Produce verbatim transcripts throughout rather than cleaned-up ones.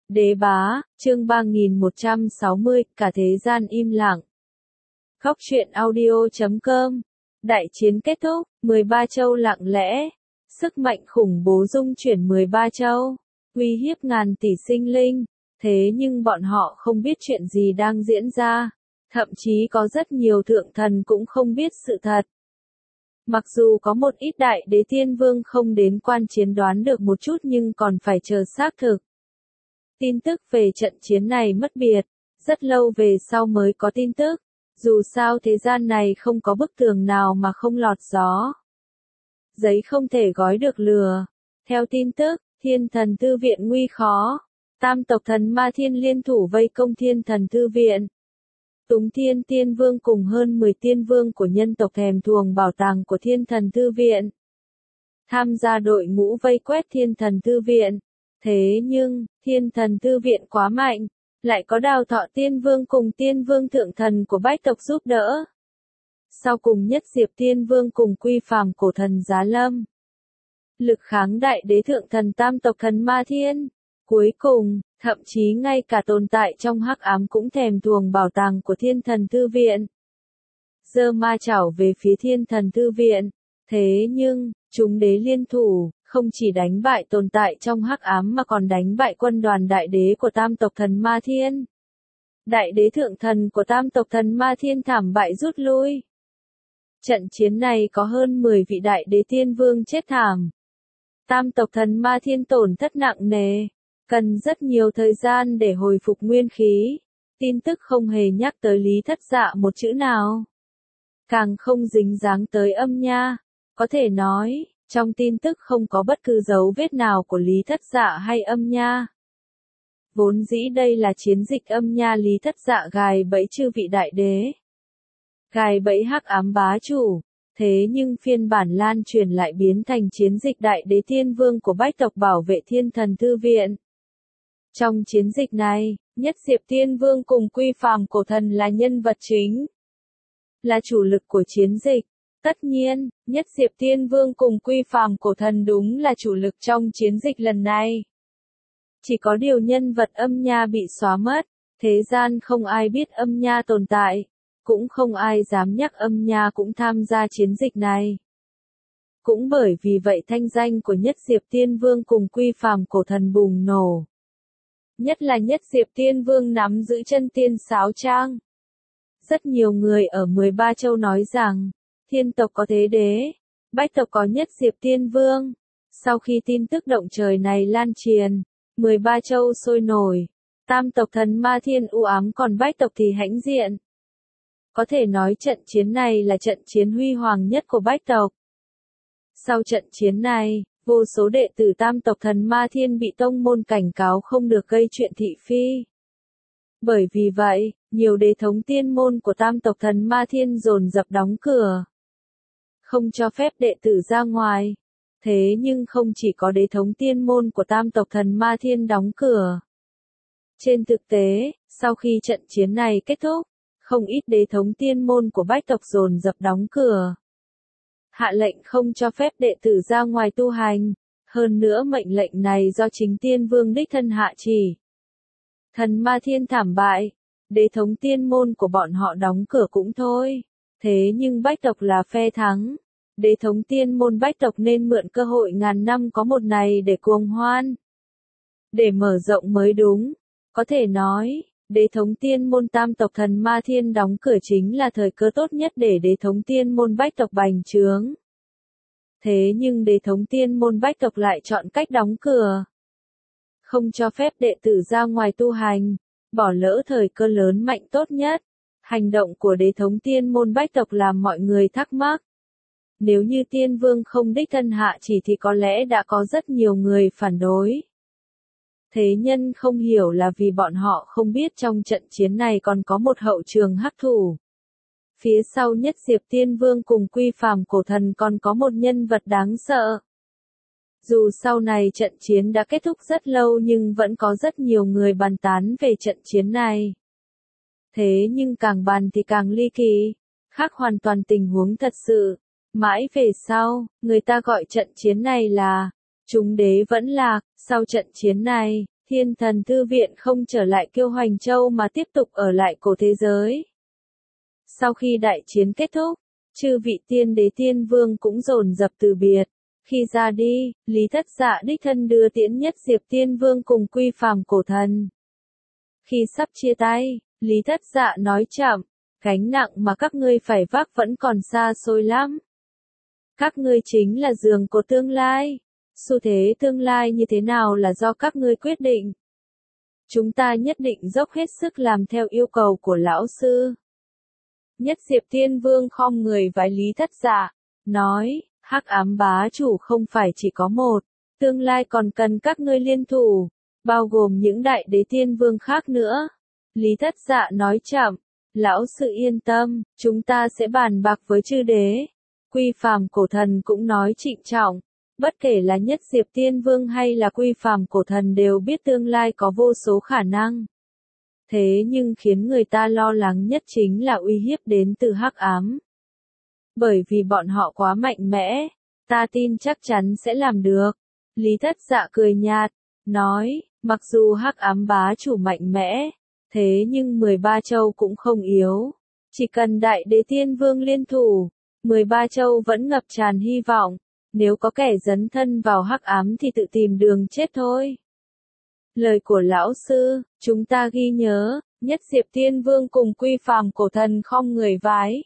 Đế bá, chương ba nghìn một trăm sáu mươi, cả thế gian im lặng. Góc truyện audio chấm com. Đại chiến kết thúc, mười ba châu lặng lẽ. Sức mạnh khủng bố dung chuyển mười ba châu, uy hiếp ngàn tỷ sinh linh. Thế nhưng bọn họ không biết chuyện gì đang diễn ra. Thậm chí có rất nhiều thượng thần cũng không biết sự thật. Mặc dù có một ít đại đế tiên vương không đến quan chiến đoán được một chút nhưng còn phải chờ xác thực. Tin tức về trận chiến này mất biệt, rất lâu về sau mới có tin tức. Dù sao thế gian này không có bức tường nào mà không lọt gió. Giấy không thể gói được lửa. Theo tin tức, Thiên Thần Thư Viện nguy khó. Tam tộc thần Ma Thiên liên thủ vây công Thiên Thần Thư Viện. Túng Thiên Tiên Vương cùng hơn mười tiên vương của nhân tộc thèm thuồng bảo tàng của Thiên Thần Thư Viện. Tham gia đội ngũ vây quét Thiên Thần Thư Viện. Thế nhưng, Thiên Thần Thư Viện quá mạnh, lại có Đào Thọ Tiên Vương cùng Tiên Vương Thượng Thần của Bách tộc giúp đỡ. Sau cùng Nhất Diệp Tiên Vương cùng Quy Phàm Cổ Thần Giá Lâm. Lực kháng đại đế thượng thần tam tộc thần Ma Thiên. Cuối cùng, thậm chí ngay cả tồn tại trong hắc ám cũng thèm thuồng bảo tàng của Thiên Thần Thư Viện. Giơ ma chảo về phía Thiên Thần Thư Viện. Thế nhưng, chúng đế liên thủ, không chỉ đánh bại tồn tại trong hắc ám mà còn đánh bại quân đoàn đại đế của tam tộc thần Ma Thiên. Đại đế thượng thần của tam tộc thần Ma Thiên thảm bại rút lui. Trận chiến này có hơn mười vị đại đế tiên vương chết thảm. Tam tộc thần Ma Thiên tổn thất nặng nề, cần rất nhiều thời gian để hồi phục nguyên khí. Tin tức không hề nhắc tới Lý Thất Dạ một chữ nào. Càng không dính dáng tới Âm Nha. Có thể nói, trong tin tức không có bất cứ dấu vết nào của Lý Thất Dạ hay Âm Nha. Vốn dĩ đây là chiến dịch Âm Nha Lý Thất Dạ gài bẫy chư vị đại đế. Gài bẫy hắc ám bá chủ. Thế nhưng phiên bản lan truyền lại biến thành chiến dịch đại đế tiên vương của Bách tộc bảo vệ Thiên Thần Thư Viện. Trong chiến dịch này, Nhất Diệp Tiên Vương cùng Quy Phàm Cổ Thần là nhân vật chính. Là chủ lực của chiến dịch. Tất nhiên, Nhất Diệp Tiên Vương cùng Quy Phàm Cổ Thần đúng là chủ lực trong chiến dịch lần này. Chỉ có điều nhân vật Âm Nha bị xóa mất, thế gian không ai biết Âm Nha tồn tại, cũng không ai dám nhắc Âm Nha cũng tham gia chiến dịch này. Cũng bởi vì vậy thanh danh của Nhất Diệp Tiên Vương cùng Quy Phàm Cổ Thần bùng nổ. Nhất là Nhất Diệp Tiên Vương nắm giữ chân tiên sáo trang. Rất nhiều người ở mười ba châu nói rằng, Thiên tộc có thế đế, Bách tộc có Nhất Diệp Tiên Vương. Sau khi tin tức động trời này lan truyền, mười ba châu sôi nổi, tam tộc thần Ma Thiên u ám còn Bách tộc thì hãnh diện. Có thể nói trận chiến này là trận chiến huy hoàng nhất của Bách tộc. Sau trận chiến này, vô số đệ tử tam tộc thần Ma Thiên bị tông môn cảnh cáo không được gây chuyện thị phi. Bởi vì vậy, nhiều đế thống tiên môn của tam tộc thần Ma Thiên dồn dập đóng cửa. Không cho phép đệ tử ra ngoài. Thế nhưng không chỉ có đế thống tiên môn của tam tộc thần Ma Thiên đóng cửa. Trên thực tế, sau khi trận chiến này kết thúc, không ít đế thống tiên môn của Bách tộc dồn dập đóng cửa. Hạ lệnh không cho phép đệ tử ra ngoài tu hành. Hơn nữa mệnh lệnh này do chính tiên vương đích thân hạ chỉ. Thần Ma Thiên thảm bại, đế thống tiên môn của bọn họ đóng cửa cũng thôi. Thế nhưng Bách tộc là phe thắng. Đế thống tiên môn Bách tộc nên mượn cơ hội ngàn năm có một này để cuồng hoan. Để mở rộng mới đúng. Có thể nói, đế thống tiên môn tam tộc thần Ma Thiên đóng cửa chính là thời cơ tốt nhất để đế thống tiên môn Bách tộc bành trướng. Thế nhưng đế thống tiên môn Bách tộc lại chọn cách đóng cửa. Không cho phép đệ tử ra ngoài tu hành, bỏ lỡ thời cơ lớn mạnh tốt nhất. Hành động của đế thống tiên môn Bách tộc làm mọi người thắc mắc. Nếu như tiên vương không đích thân hạ chỉ thì có lẽ đã có rất nhiều người phản đối. Thế nhân không hiểu là vì bọn họ không biết trong trận chiến này còn có một hậu trường hắc thủ. Phía sau Nhất Diệp Tiên Vương cùng Quy Phàm Cổ Thần còn có một nhân vật đáng sợ. Dù sau này trận chiến đã kết thúc rất lâu nhưng vẫn có rất nhiều người bàn tán về trận chiến này. Thế nhưng càng bàn thì càng ly kỳ, khác hoàn toàn tình huống thật sự. Mãi về sau, người ta gọi trận chiến này là, chúng đế vẫn lạc. Sau trận chiến này, Thiên thần thư viện không trở lại Kiêu Hoành Châu mà tiếp tục ở lại cổ thế giới. Sau khi đại chiến kết thúc, chư vị tiên đế tiên vương cũng dồn dập từ biệt. Khi ra đi, Lý Thất Dạ đích thân đưa tiễn Nhất Diệp Tiên Vương cùng Quy Phàm cổ thần. Khi sắp chia tay, Lý Thất Dạ nói chậm, gánh nặng mà các ngươi phải vác vẫn còn xa xôi lắm. Các ngươi chính là giường của tương lai. Xu thế tương lai như thế nào là do các ngươi quyết định. Chúng ta nhất định dốc hết sức làm theo yêu cầu của lão sư. Nhất Diệp Tiên Vương khom người vái Lý Thất Dạ, nói, Hắc Ám bá chủ không phải chỉ có một, tương lai còn cần các ngươi liên thủ, bao gồm những đại đế tiên vương khác nữa. Lý Thất Dạ nói chậm, lão sư yên tâm, chúng ta sẽ bàn bạc với chư đế. Quy Phàm cổ thần cũng nói trịnh trọng, bất kể là Nhất Diệp Tiên Vương hay là Quy Phàm cổ thần đều biết tương lai có vô số khả năng. Thế nhưng khiến người ta lo lắng nhất chính là uy hiếp đến từ Hắc Ám. Bởi vì bọn họ quá mạnh mẽ, ta tin chắc chắn sẽ làm được. Lý Thất Dạ cười nhạt, nói, mặc dù Hắc Ám bá chủ mạnh mẽ, thế nhưng mười ba châu cũng không yếu. Chỉ cần đại đế tiên vương liên thủ, mười ba châu vẫn ngập tràn hy vọng. Nếu có kẻ dấn thân vào Hắc Ám thì tự tìm đường chết thôi. Lời của lão sư, chúng ta ghi nhớ. Nhất Diệp Tiên Vương cùng Quy Phàm cổ thần khom người vái.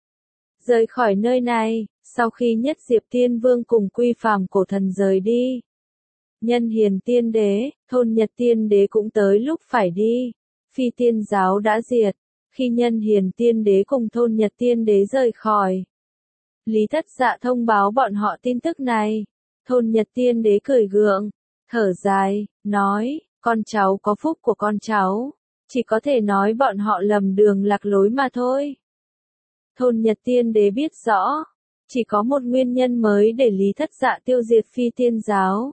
Rời khỏi nơi này, sau khi Nhất Diệp Tiên Vương cùng Quy Phàm cổ thần rời đi. Nhân Hiền Tiên Đế, Thôn Nhật Tiên Đế cũng tới lúc phải đi. Phi Tiên giáo đã diệt. Khi Nhân Hiền Tiên Đế cùng Thôn Nhật Tiên Đế rời khỏi, Lý Thất Dạ thông báo bọn họ tin tức này. Thôn Nhật Tiên Đế cười gượng, thở dài, nói, con cháu có phúc của con cháu, chỉ có thể nói bọn họ lầm đường lạc lối mà thôi. Thôn Nhật Tiên Đế biết rõ, chỉ có một nguyên nhân mới để Lý Thất Dạ tiêu diệt Phi Tiên giáo.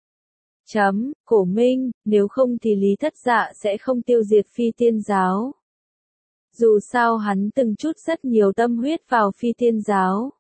Chấm, Cổ Minh, nếu không thì Lý Thất Dạ sẽ không tiêu diệt Phi Tiên giáo. Dù sao hắn từng chút rất nhiều tâm huyết vào Phi Tiên giáo.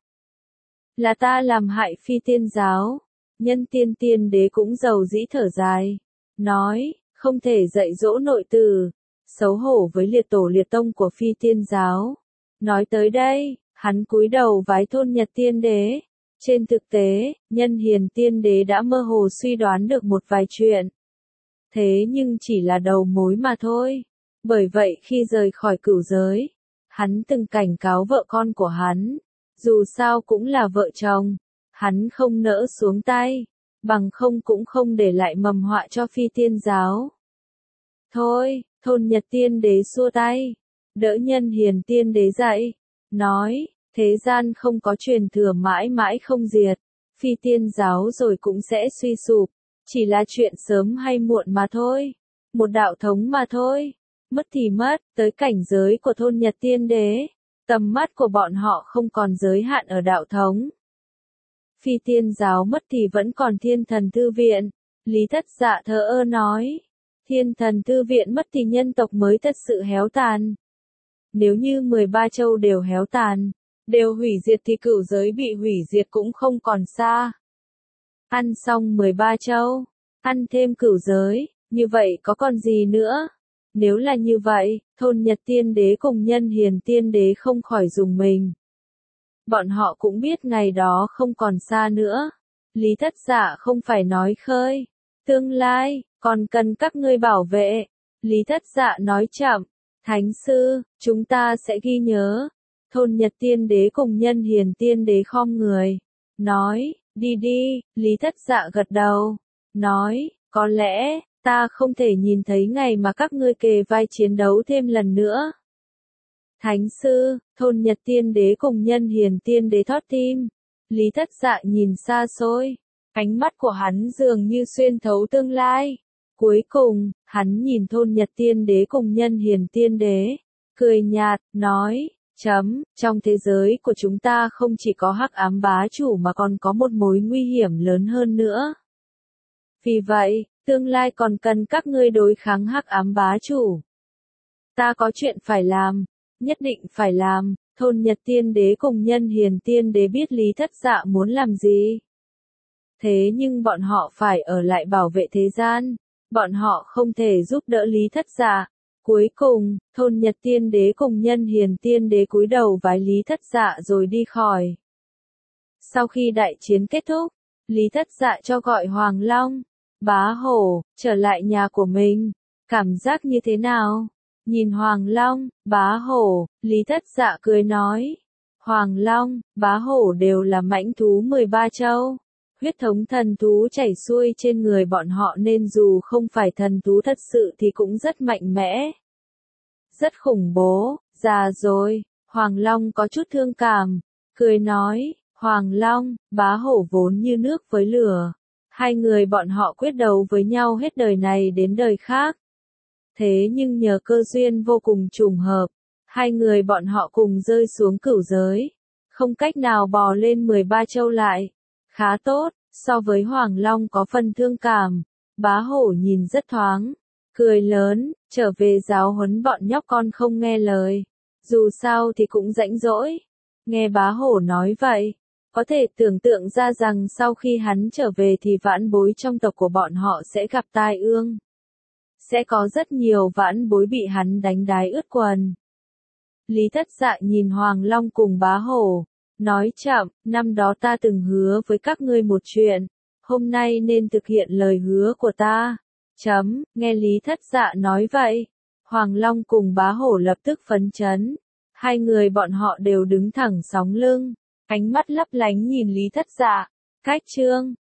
Là ta làm hại Phi Tiên giáo. Nhân Tiên Tiên Đế cũng giàu dĩ thở dài, nói, không thể dạy dỗ nội tử, xấu hổ với liệt tổ liệt tông của Phi Tiên giáo. Nói tới đây, hắn cúi đầu vái Thôn Nhật Tiên Đế. Trên thực tế, Nhân Hiền Tiên Đế đã mơ hồ suy đoán được một vài chuyện. Thế nhưng chỉ là đầu mối mà thôi. Bởi vậy khi rời khỏi cửu giới, hắn từng cảnh cáo vợ con của hắn, dù sao cũng là vợ chồng, hắn không nỡ xuống tay, bằng không cũng không để lại mầm họa cho Phi Tiên giáo. Thôi, Thôn Nhật Tiên Đế xua tay, đỡ Nhân Hiền Tiên Đế dậy, nói, thế gian không có truyền thừa mãi mãi không diệt, Phi Tiên giáo rồi cũng sẽ suy sụp, chỉ là chuyện sớm hay muộn mà thôi, một đạo thống mà thôi, mất thì mất, tới cảnh giới của Thôn Nhật Tiên Đế, tầm mắt của bọn họ không còn giới hạn ở đạo thống. Phi Tiên giáo mất thì vẫn còn Thiên Thần Thư viện, Lý Thất Dạ thờ ơ nói, Thiên Thần Thư viện mất thì nhân tộc mới thật sự héo tàn. Nếu như mười ba châu đều héo tàn, đều hủy diệt thì cửu giới bị hủy diệt cũng không còn xa. Ăn xong mười ba châu, ăn thêm cửu giới, như vậy có còn gì nữa? Nếu là như vậy, Thôn Nhật Tiên Đế cùng Nhân Hiền Tiên Đế không khỏi rùng mình. Bọn họ cũng biết ngày đó không còn xa nữa. Lý Thất Dạ không phải nói khơi. Tương lai, còn cần các ngươi bảo vệ. Lý Thất Dạ nói chậm. Thánh sư, chúng ta sẽ ghi nhớ. Thôn Nhật Tiên Đế cùng Nhân Hiền Tiên Đế khom người. Nói, đi đi, Lý Thất Dạ gật đầu. Nói, có lẽ, ta không thể nhìn thấy ngày mà các ngươi kề vai chiến đấu thêm lần nữa. Thánh sư, Thôn Nhật Tiên Đế cùng Nhân Hiền Tiên Đế thót tim. Lý Thất Dạ nhìn xa xôi. Ánh mắt của hắn dường như xuyên thấu tương lai. Cuối cùng, hắn nhìn Thôn Nhật Tiên Đế cùng Nhân Hiền Tiên Đế. Cười nhạt, nói, chấm, trong thế giới của chúng ta không chỉ có Hắc Ám bá chủ mà còn có một mối nguy hiểm lớn hơn nữa. Vì vậy, tương lai còn cần các ngươi đối kháng Hắc Ám bá chủ. Ta có chuyện phải làm, nhất định phải làm. Thôn Nhật Tiên Đế cùng Nhân Hiền Tiên Đế biết Lý Thất Dạ muốn làm gì. Thế nhưng bọn họ phải ở lại bảo vệ thế gian. bọn họ không thể giúp đỡ Lý Thất Dạ. Cuối cùng, Thôn Nhật Tiên Đế cùng Nhân Hiền Tiên Đế cúi đầu vái Lý Thất Dạ rồi đi khỏi. Sau khi đại chiến kết thúc, Lý Thất Dạ cho gọi Hoàng Long, Bá Hổ, trở lại nhà của mình. Cảm giác như thế nào? Nhìn Hoàng Long, Bá Hổ, Lý Thất Dạ cười nói. Hoàng Long, Bá Hổ đều là mãnh thú mười ba châu. Huyết thống thần thú chảy xuôi trên người bọn họ nên dù không phải thần thú thật sự thì cũng rất mạnh mẽ. Rất khủng bố, già rồi. Hoàng Long có chút thương cảm, cười nói. Hoàng Long, Bá Hổ vốn như nước với lửa. Hai người bọn họ quyết đấu với nhau hết đời này đến đời khác. Thế nhưng nhờ cơ duyên vô cùng trùng hợp, hai người bọn họ cùng rơi xuống cửu giới. Không cách nào bò lên mười ba châu lại. Khá tốt, so với Hoàng Long có phần thương cảm. Bá Hổ nhìn rất thoáng, cười lớn, trở về giáo huấn bọn nhóc con không nghe lời. Dù sao thì cũng rãnh rỗi. Nghe Bá Hổ nói vậy, có thể tưởng tượng ra rằng sau khi hắn trở về thì vãn bối trong tộc của bọn họ sẽ gặp tai ương. Sẽ có rất nhiều vãn bối bị hắn đánh đái ướt quần. Lý Thất Dạ nhìn Hoàng Long cùng Bá Hổ, nói chậm, năm đó ta từng hứa với các ngươi một chuyện, hôm nay nên thực hiện lời hứa của ta. Chấm, nghe Lý Thất Dạ nói vậy, Hoàng Long cùng Bá Hổ lập tức phấn chấn. Hai người bọn họ đều đứng thẳng sóng lưng, ánh mắt lấp lánh nhìn Lý Thất Dạ. Cách chương